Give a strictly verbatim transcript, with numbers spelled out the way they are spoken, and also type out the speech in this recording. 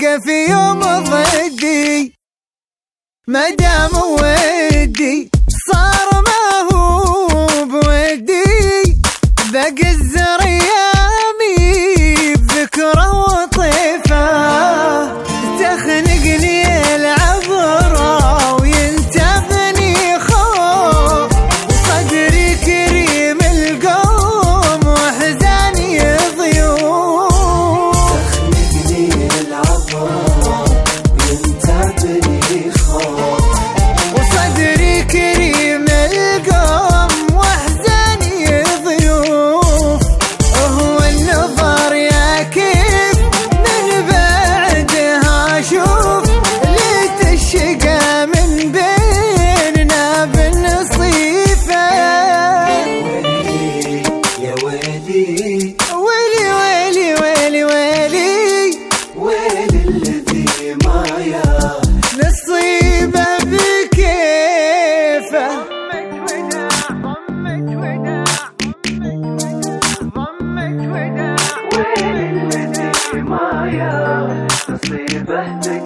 يلقى في يوم ضدي، ما دام ودي صار ما هو بودي، باقي الزر ايامي بذكره وطيفه، تخنقني العبره وينتابني خوف، صدري كريم القوم واحزاني ضيوف، تخنقني العبره وينتابني خوف، وصدري كريم القوم واحزاني ضيوف، وهو النظر يا كيف من بعدها شوف، ليت الشقا من بيننا بالنصيفه، ويلي يا ويلي ويلي ويلي ويلي ويلي ويل الذي معيا نصيبه بكيفه. ويل الذي معيا نصيبه